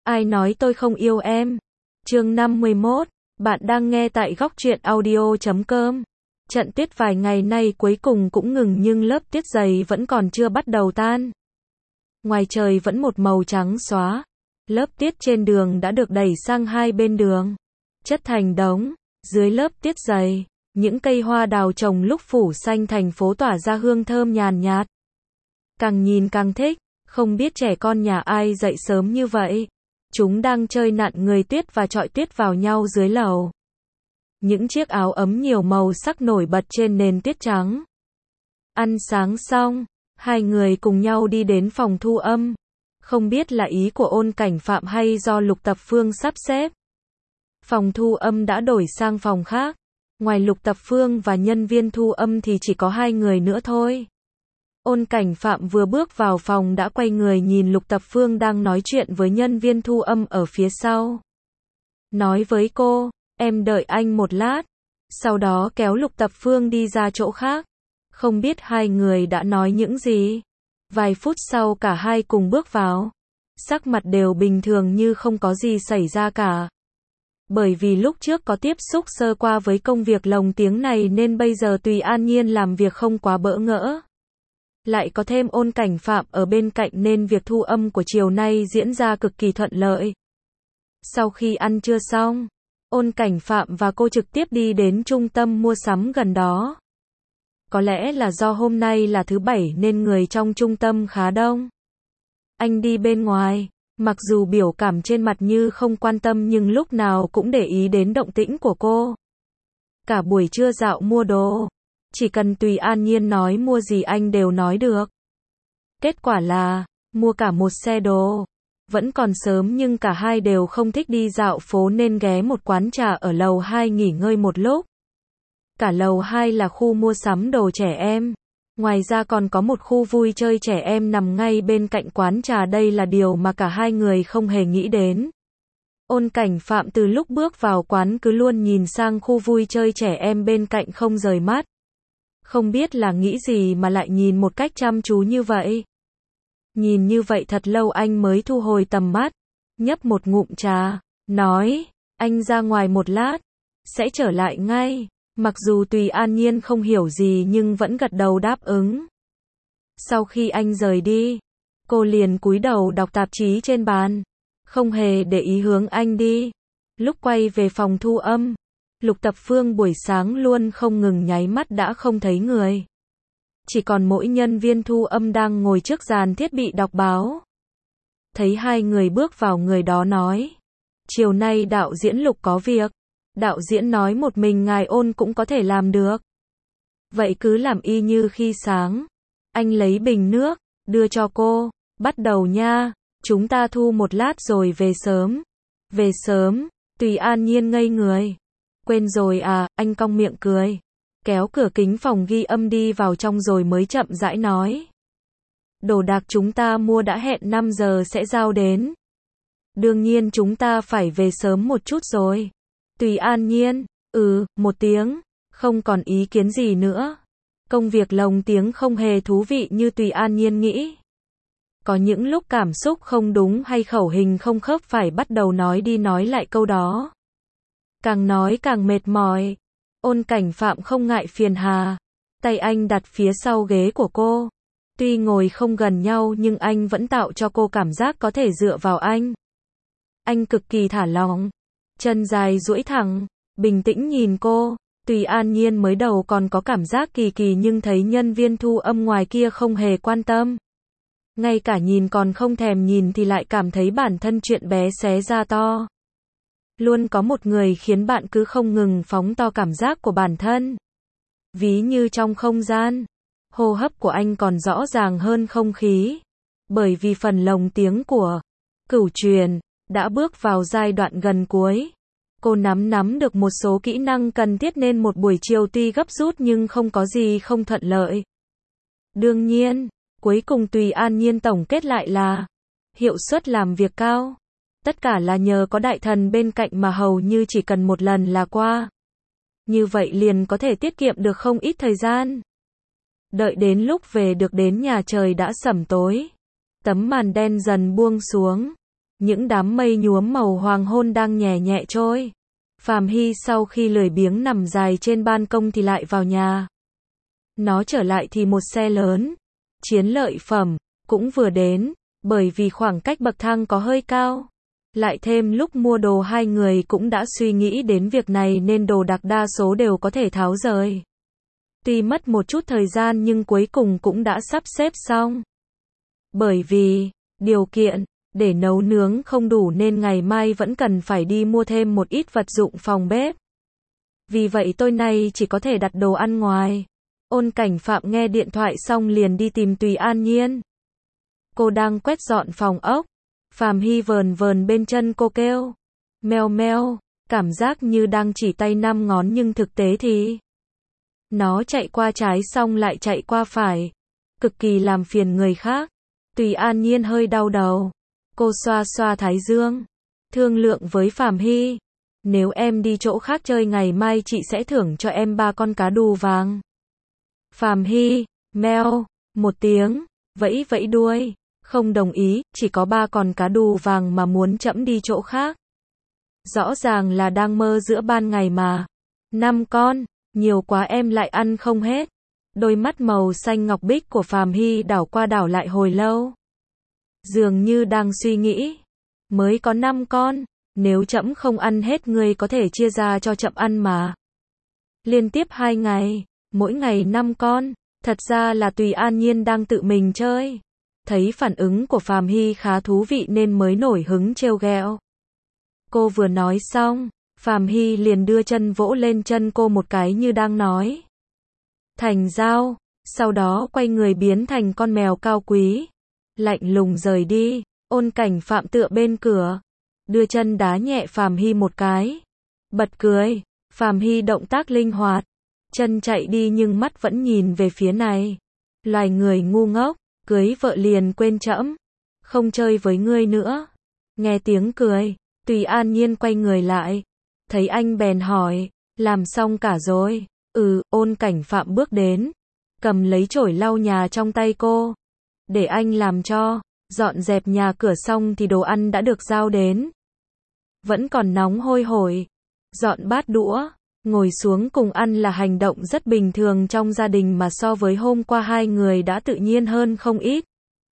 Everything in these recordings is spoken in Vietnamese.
Ai nói tôi không yêu em? Chương 51, bạn đang nghe tại góc truyện audio.com. Trận tuyết vài ngày nay cuối cùng cũng ngừng nhưng lớp tuyết dày vẫn còn chưa bắt đầu tan. Ngoài trời vẫn một màu trắng xóa. Lớp tuyết trên đường đã được đẩy sang hai bên đường, chất thành đống. Dưới lớp tuyết dày, những cây hoa đào trồng lúc phủ xanh thành phố tỏa ra hương thơm nhàn nhạt. Càng nhìn càng thích, không biết trẻ con nhà ai dậy sớm như vậy. Chúng đang chơi nặn người tuyết và chọi tuyết vào nhau dưới lầu. Những chiếc áo ấm nhiều màu sắc nổi bật trên nền tuyết trắng. Ăn sáng xong, hai người cùng nhau đi đến phòng thu âm. Không biết là ý của Ôn Cảnh Phạm hay do Lục Tập Phương sắp xếp. Phòng thu âm đã đổi sang phòng khác. Ngoài Lục Tập Phương và nhân viên thu âm thì chỉ có hai người nữa thôi. Ôn Cảnh Phạm vừa bước vào phòng đã quay người nhìn Lục Tập Phương đang nói chuyện với nhân viên thu âm ở phía sau. Nói với cô, em đợi anh một lát. Sau đó kéo Lục Tập Phương đi ra chỗ khác. Không biết hai người đã nói những gì. Vài phút sau cả hai cùng bước vào. Sắc mặt đều bình thường như không có gì xảy ra cả. Bởi vì lúc trước có tiếp xúc sơ qua với công việc lồng tiếng này nên bây giờ tùy an nhiên làm việc không quá bỡ ngỡ. Lại có thêm Ôn Cảnh Phạm ở bên cạnh nên việc thu âm của chiều nay diễn ra cực kỳ thuận lợi. Sau khi ăn trưa xong, Ôn Cảnh Phạm và cô trực tiếp đi đến trung tâm mua sắm gần đó. Có lẽ là do hôm nay là thứ Bảy nên người trong trung tâm khá đông. Anh đi bên ngoài, mặc dù biểu cảm trên mặt như không quan tâm nhưng lúc nào cũng để ý đến động tĩnh của cô. Cả buổi trưa dạo mua đồ, chỉ cần tùy an nhiên nói mua gì anh đều nói được. Kết quả là, mua cả một xe đồ. Vẫn còn sớm nhưng cả hai đều không thích đi dạo phố nên ghé một quán trà ở lầu 2 nghỉ ngơi một lúc. Cả lầu 2 là khu mua sắm đồ trẻ em. Ngoài ra còn có một khu vui chơi trẻ em nằm ngay bên cạnh quán trà, đây là điều mà cả hai người không hề nghĩ đến. Ôn Cảnh Phạm từ lúc bước vào quán cứ luôn nhìn sang khu vui chơi trẻ em bên cạnh không rời mắt. Không biết là nghĩ gì mà lại nhìn một cách chăm chú như vậy. Nhìn như vậy thật lâu anh mới thu hồi tầm mắt, nhấp một ngụm trà, nói, anh ra ngoài một lát, sẽ trở lại ngay. Mặc dù tùy an nhiên không hiểu gì nhưng vẫn gật đầu đáp ứng. Sau khi anh rời đi, cô liền cúi đầu đọc tạp chí trên bàn, không hề để ý hướng anh đi. Lúc quay về phòng thu âm, Lục Tập Phương buổi sáng luôn không ngừng nháy mắt đã không thấy người. Chỉ còn mỗi nhân viên thu âm đang ngồi trước dàn thiết bị đọc báo. Thấy hai người bước vào, người đó nói, chiều nay đạo diễn Lục có việc. Đạo diễn nói một mình ngài Ôn cũng có thể làm được. Vậy cứ làm y như khi sáng. Anh lấy bình nước, đưa cho cô. Bắt đầu nha, chúng ta thu một lát rồi về sớm. Về sớm, tùy an nhiên ngây người. Quên rồi à, anh cong miệng cười. Kéo cửa kính phòng ghi âm đi vào trong rồi mới chậm rãi nói. Đồ đạc chúng ta mua đã hẹn 5 giờ sẽ giao đến. Đương nhiên chúng ta phải về sớm một chút rồi. Tùy an nhiên, một tiếng, không còn ý kiến gì nữa. Công việc lồng tiếng không hề thú vị như tùy an nhiên nghĩ. Có những lúc cảm xúc không đúng hay khẩu hình không khớp phải bắt đầu nói đi nói lại câu đó. Càng nói càng mệt mỏi. Ôn Cảnh Phạm không ngại phiền hà. Tay anh đặt phía sau ghế của cô. Tuy ngồi không gần nhau nhưng anh vẫn tạo cho cô cảm giác có thể dựa vào anh. Anh cực kỳ thả lỏng. Chân dài duỗi thẳng, bình tĩnh nhìn cô. Tùy an nhiên mới đầu còn có cảm giác kỳ kỳ nhưng thấy nhân viên thu âm ngoài kia không hề quan tâm. Ngay cả nhìn còn không thèm nhìn thì lại cảm thấy bản thân chuyện bé xé ra to. Luôn có một người khiến bạn cứ không ngừng phóng to cảm giác của bản thân. Ví như trong không gian, hô hấp của anh còn rõ ràng hơn không khí. Bởi vì phần lồng tiếng của Cửu Truyền đã bước vào giai đoạn gần cuối. Cô nắm được một số kỹ năng cần thiết nên một buổi chiều tuy gấp rút nhưng không có gì không thuận lợi. Đương nhiên, cuối cùng tùy an nhiên tổng kết lại là hiệu suất làm việc cao. Tất cả là nhờ có đại thần bên cạnh mà hầu như chỉ cần một lần là qua. Như vậy liền có thể tiết kiệm được không ít thời gian. Đợi đến lúc về được đến nhà trời đã sẩm tối. Tấm màn đen dần buông xuống. những đám mây nhuốm màu hoàng hôn đang nhẹ nhẹ trôi. Phàm Hy sau khi lười biếng nằm dài trên ban công thì lại vào nhà. Nó trở lại thì một xe lớn, chiến lợi phẩm, cũng vừa đến, bởi vì khoảng cách bậc thang có hơi cao. Lại thêm lúc mua đồ hai người cũng đã suy nghĩ đến việc này nên đồ đạc đa số đều có thể tháo rời. Tuy mất một chút thời gian nhưng cuối cùng cũng đã sắp xếp xong. Bởi vì, điều kiện, để nấu nướng không đủ nên ngày mai vẫn cần phải đi mua thêm một ít vật dụng phòng bếp. Vì vậy tối nay chỉ có thể đặt đồ ăn ngoài. Ôn Cảnh Phạm nghe điện thoại xong liền đi tìm Tùy An Nhiên. Cô đang quét dọn phòng ốc. Phàm Hy vờn vờn bên chân cô kêu. Meo meo, cảm giác như đang chỉ tay 5 ngón nhưng thực tế thì nó chạy qua trái xong lại chạy qua phải. Cực kỳ làm phiền người khác. Tùy An Nhiên hơi đau đầu. Cô xoa xoa thái dương. Thương lượng với Phàm Hy. Nếu em đi chỗ khác chơi ngày mai chị sẽ thưởng cho em 3 con cá đù vàng. Phàm Hy, meo, một tiếng, vẫy vẫy đuôi. Không đồng ý, chỉ có 3 con cá đù vàng mà muốn chẫm đi chỗ khác. Rõ ràng là đang mơ giữa ban ngày mà. 5 con, nhiều quá em lại ăn không hết. Đôi mắt màu xanh ngọc bích của Phàm Hy đảo qua đảo lại hồi lâu. Dường như đang suy nghĩ. Mới có 5 con, nếu trẫm không ăn hết ngươi có thể chia ra cho trẫm ăn mà. Liên tiếp 2 ngày, mỗi ngày 5 con, thật ra là Tùy An Nhiên đang tự mình chơi. Thấy phản ứng của Phàm Hy khá thú vị nên mới nổi hứng trêu ghẹo. Cô vừa nói xong, Phàm Hy liền đưa chân vỗ lên chân cô một cái như đang nói. Thành giao, sau đó quay người biến thành con mèo cao quý. Lạnh lùng rời đi, Ôn Cảnh Phạm tựa bên cửa. Đưa chân đá nhẹ Phàm Hy một cái. Bật cười, Phàm Hy động tác linh hoạt. Chân chạy đi nhưng mắt vẫn nhìn về phía này. Loài người ngu ngốc, cưới vợ liền quên trẫm. Không chơi với ngươi nữa. Nghe tiếng cười, Tùy An Nhiên quay người lại. Thấy anh bèn hỏi, làm xong cả rồi? Ôn Cảnh Phạm bước đến. Cầm lấy chổi lau nhà trong tay cô. Để anh làm cho. Dọn dẹp nhà cửa xong thì đồ ăn đã được giao đến. Vẫn còn nóng hôi hổi. Dọn bát đũa, ngồi xuống cùng ăn là hành động rất bình thường trong gia đình mà so với hôm qua hai người đã tự nhiên hơn không ít.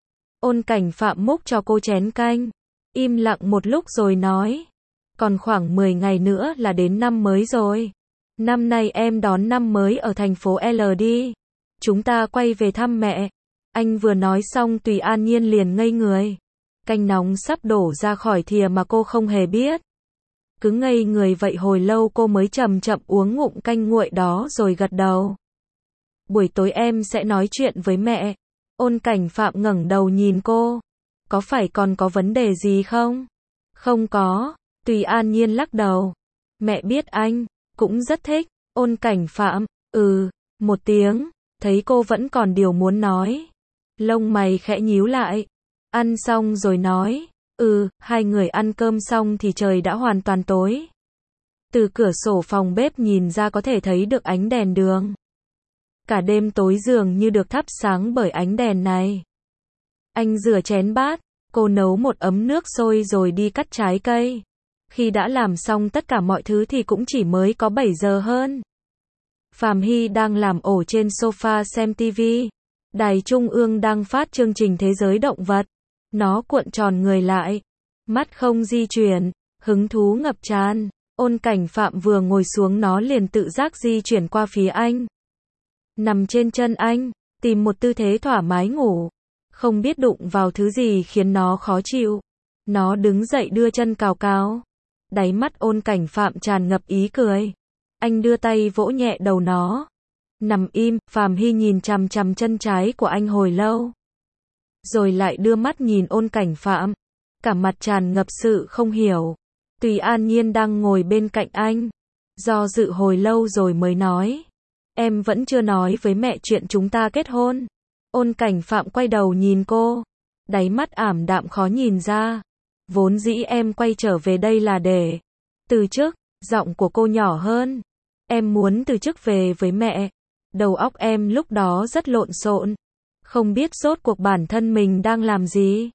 Ôn Cảnh Phạm múc cho cô chén canh. Im lặng một lúc rồi nói. Còn khoảng 10 ngày nữa là đến năm mới rồi. Năm nay em đón năm mới ở thành phố L đi. Chúng ta quay về thăm mẹ. Anh vừa nói xong Tùy An Nhiên liền ngây người. Canh nóng sắp đổ ra khỏi thìa mà cô không hề biết. Cứ ngây người vậy hồi lâu cô mới chậm chậm uống ngụm canh nguội đó rồi gật đầu. Buổi tối em sẽ nói chuyện với mẹ. Ôn Cảnh Phạm ngẩng đầu nhìn cô. Có phải còn có vấn đề gì không? Không có. Tùy An Nhiên lắc đầu. Mẹ biết anh cũng rất thích. Ôn Cảnh Phạm, một tiếng. Thấy cô vẫn còn điều muốn nói. Lông mày khẽ nhíu lại. Ăn xong rồi nói. Hai người ăn cơm xong thì trời đã hoàn toàn tối. Từ cửa sổ phòng bếp nhìn ra có thể thấy được ánh đèn đường. Cả đêm tối dường như được thắp sáng bởi ánh đèn này. Anh rửa chén bát. Cô nấu một ấm nước sôi rồi đi cắt trái cây. Khi đã làm xong tất cả mọi thứ thì cũng chỉ mới có 7 giờ hơn. Phàm Hy đang làm ổ trên sofa xem TV. Đài Trung ương đang phát chương trình Thế giới động vật. Nó cuộn tròn người lại. Mắt không di chuyển. Hứng thú ngập tràn. Ôn Cảnh Phạm vừa ngồi xuống nó liền tự giác di chuyển qua phía anh. Nằm trên chân anh. Tìm một tư thế thoải mái ngủ. Không biết đụng vào thứ gì khiến nó khó chịu. Nó đứng dậy đưa chân cào cào. Đáy mắt Ôn Cảnh Phạm tràn ngập ý cười. Anh đưa tay vỗ nhẹ đầu nó. Nằm im, Phàm Hy nhìn chằm chằm chân trái của anh hồi lâu. Rồi lại đưa mắt nhìn Ôn Cảnh Phạm. Cả mặt tràn ngập sự không hiểu. Tùy An Nhiên đang ngồi bên cạnh anh. Do dự hồi lâu rồi mới nói. Em vẫn chưa nói với mẹ chuyện chúng ta kết hôn. Ôn Cảnh Phạm quay đầu nhìn cô. Đáy mắt ảm đạm khó nhìn ra. Vốn dĩ em quay trở về đây là để từ chức. Giọng của cô nhỏ hơn. Em muốn từ chức về với mẹ. Đầu óc em lúc đó rất lộn xộn. Không biết rốt cuộc bản thân mình đang làm gì.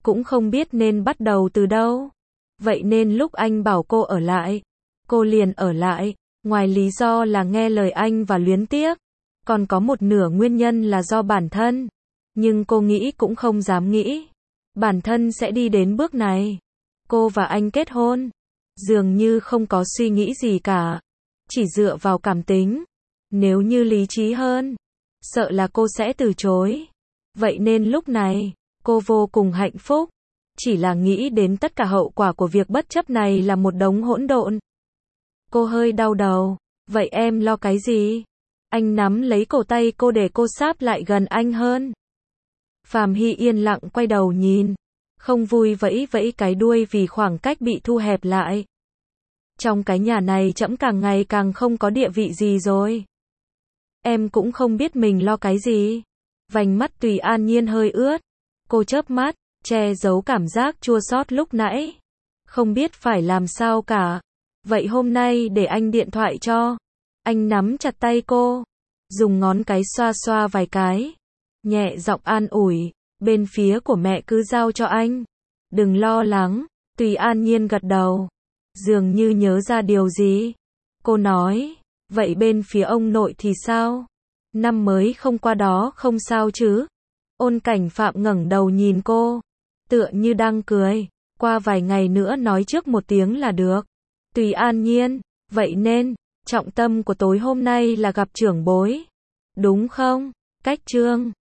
cũng không biết nên bắt đầu từ đâu. Vậy nên lúc anh bảo cô ở lại, cô liền ở lại, ngoài lý do là nghe lời anh và luyến tiếc, còn có một nửa nguyên nhân là do bản thân. Nhưng cô nghĩ cũng không dám nghĩ, bản thân sẽ đi đến bước này. Cô và anh kết hôn, dường như không có suy nghĩ gì cả, chỉ dựa vào cảm tính. Nếu như lý trí hơn, sợ là cô sẽ từ chối. Vậy nên lúc này, cô vô cùng hạnh phúc, chỉ là nghĩ đến tất cả hậu quả của việc bất chấp này là một đống hỗn độn. Cô hơi đau đầu, vậy em lo cái gì? Anh nắm lấy cổ tay cô để cô sáp lại gần anh hơn. Phàm Hy yên lặng quay đầu nhìn, không vui vẫy vẫy cái đuôi vì khoảng cách bị thu hẹp lại. Trong cái nhà này trẫm càng ngày càng không có địa vị gì rồi. Em cũng không biết mình lo cái gì. Vành mắt Tùy An Nhiên hơi ướt. Cô chớp mắt, che giấu cảm giác chua xót lúc nãy. Không biết phải làm sao cả. Vậy hôm nay để anh điện thoại cho. Anh nắm chặt tay cô, dùng ngón cái xoa xoa vài cái, nhẹ giọng an ủi, bên phía của mẹ cứ giao cho anh. Đừng lo lắng. Tùy An Nhiên gật đầu, dường như nhớ ra điều gì. Cô nói, vậy bên phía ông nội thì sao? Năm mới không qua đó không sao chứ? Ôn Cảnh Phạm ngẩng đầu nhìn cô, tựa như đang cười. Qua vài ngày nữa nói trước một tiếng là được. Tùy An Nhiên, vậy nên, trọng tâm của tối hôm nay là gặp trưởng bối, đúng không? Cách Trương